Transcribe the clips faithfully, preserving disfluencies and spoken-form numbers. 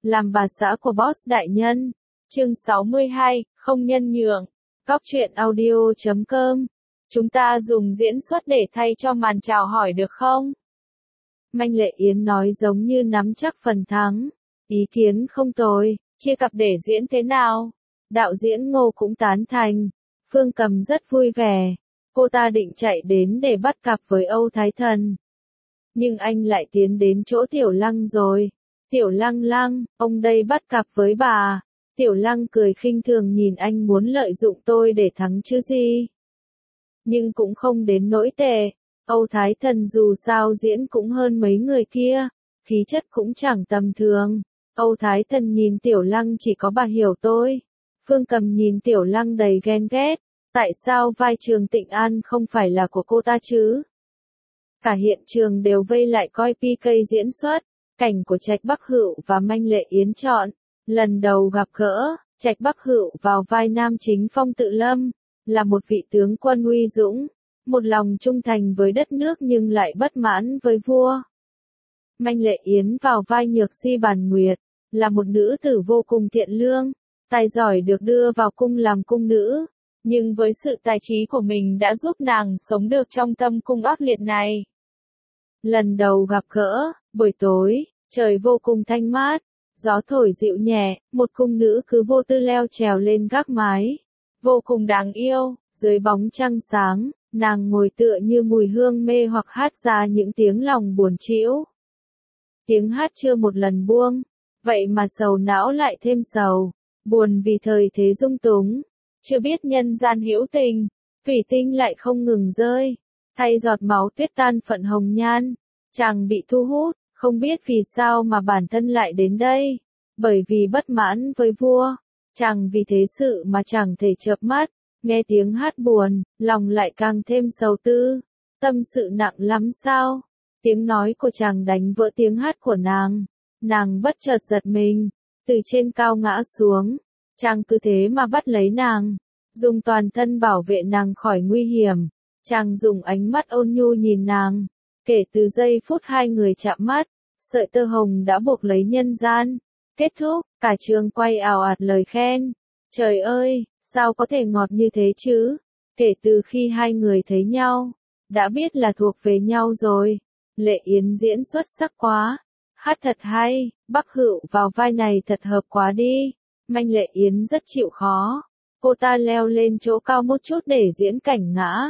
làm bà xã của boss đại nhân. Chương sáu mươi hai, không nhân nhượng. Góc truyện audio chấm com. Chúng ta dùng diễn xuất để thay cho màn chào hỏi được không? Manh Lệ Yến nói giống như nắm chắc phần thắng. Ý kiến không tồi, chia cặp để diễn thế nào? Đạo diễn Ngô cũng tán thành. Phương Cầm rất vui vẻ. Cô ta định chạy đến để bắt cặp với Âu Thái Thần. Nhưng anh lại tiến đến chỗ Tiểu Lăng rồi. Tiểu Lăng Lăng, ông đây bắt cặp với bà. Tiểu Lăng cười khinh thường nhìn anh muốn lợi dụng tôi để thắng chứ gì. Nhưng cũng không đến nỗi tệ. Âu Thái Thần dù sao diễn cũng hơn mấy người kia. Khí chất cũng chẳng tầm thường. Âu Thái Thần nhìn Tiểu Lăng chỉ có bà hiểu tôi. Phương Cầm nhìn Tiểu Lăng đầy ghen ghét. Tại sao vai Trường Tịnh An không phải là của cô ta chứ? Cả hiện trường đều vây lại coi pê ca diễn xuất. Cảnh của Trạch Bắc Hữu và Manh Lệ Yến chọn. Lần đầu gặp gỡ, Trạch Bắc Hữu vào vai nam chính Phong Tự Lâm. Là một vị tướng quân uy dũng. Một lòng trung thành với đất nước nhưng lại bất mãn với vua. Manh Lệ Yến vào vai Nhược Si Bàn Nguyệt. Là một nữ tử vô cùng thiện lương. Tài giỏi được đưa vào cung làm cung nữ. Nhưng với sự tài trí của mình đã giúp nàng sống được trong tâm cung ác liệt này. Lần đầu gặp gỡ, buổi tối, trời vô cùng thanh mát, gió thổi dịu nhẹ, một cung nữ cứ vô tư leo trèo lên gác mái. Vô cùng đáng yêu, dưới bóng trăng sáng, nàng ngồi tựa như mùi hương mê hoặc hát ra những tiếng lòng buồn trĩu. Tiếng hát chưa một lần buông, vậy mà sầu não lại thêm sầu, buồn vì thời thế dung túng. Chưa biết nhân gian hữu tình, thủy tinh lại không ngừng rơi, thay giọt máu tuyết tan phận hồng nhan, chàng bị thu hút, không biết vì sao mà bản thân lại đến đây, bởi vì bất mãn với vua, chàng vì thế sự mà chẳng thể chợp mắt, nghe tiếng hát buồn, lòng lại càng thêm sầu tư, tâm sự nặng lắm sao, tiếng nói của chàng đánh vỡ tiếng hát của nàng, nàng bất chợt giật mình, từ trên cao ngã xuống. Chàng cứ thế mà bắt lấy nàng, dùng toàn thân bảo vệ nàng khỏi nguy hiểm. Chàng dùng ánh mắt ôn nhu nhìn nàng. Kể từ giây phút hai người chạm mắt, sợi tơ hồng đã buộc lấy nhân gian. Kết thúc, cả trường quay ào ạt lời khen. Trời ơi, sao có thể ngọt như thế chứ? Kể từ khi hai người thấy nhau, đã biết là thuộc về nhau rồi. Lệ Yến diễn xuất sắc quá. Hát thật hay, Bắc Hữu vào vai này thật hợp quá đi. Manh Lệ Yến rất chịu khó. Cô ta leo lên chỗ cao một chút để diễn cảnh ngã.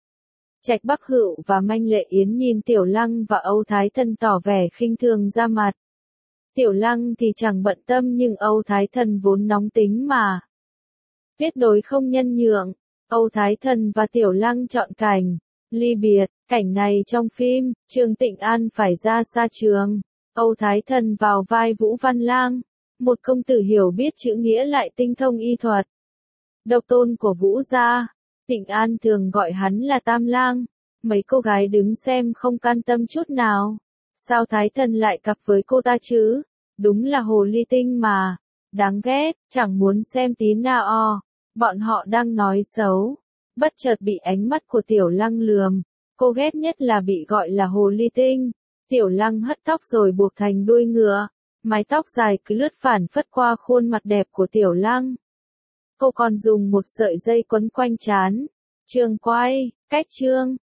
Trạch Bắc Hữu và Manh Lệ Yến nhìn Tiểu Lăng và Âu Thái Thần tỏ vẻ khinh thường ra mặt. Tiểu Lăng thì chẳng bận tâm nhưng Âu Thái Thần vốn nóng tính mà. Tuyệt đối không nhân nhượng. Âu Thái Thần và Tiểu Lăng chọn cảnh ly biệt. Cảnh này trong phim, Trường Tịnh An phải ra xa trường. Âu Thái Thần vào vai Vũ Văn Lang. Một công tử hiểu biết chữ nghĩa lại tinh thông y thuật. Độc tôn của Vũ gia. Tịnh An thường gọi hắn là Tam Lang. Mấy cô gái đứng xem không can tâm chút nào. Sao Thái Thần lại cặp với cô ta chứ? Đúng là hồ ly tinh mà. Đáng ghét, chẳng muốn xem tí nào o. Bọn họ đang nói xấu. Bất chợt bị ánh mắt của Tiểu Lăng lườm. Cô ghét nhất là bị gọi là hồ ly tinh. Tiểu Lăng hất tóc rồi buộc thành đuôi ngựa. Mái tóc dài cứ lướt phản phất qua khuôn mặt đẹp của Tiểu Lăng. Cô còn dùng một sợi dây quấn quanh trán. Trường quay, cách chương.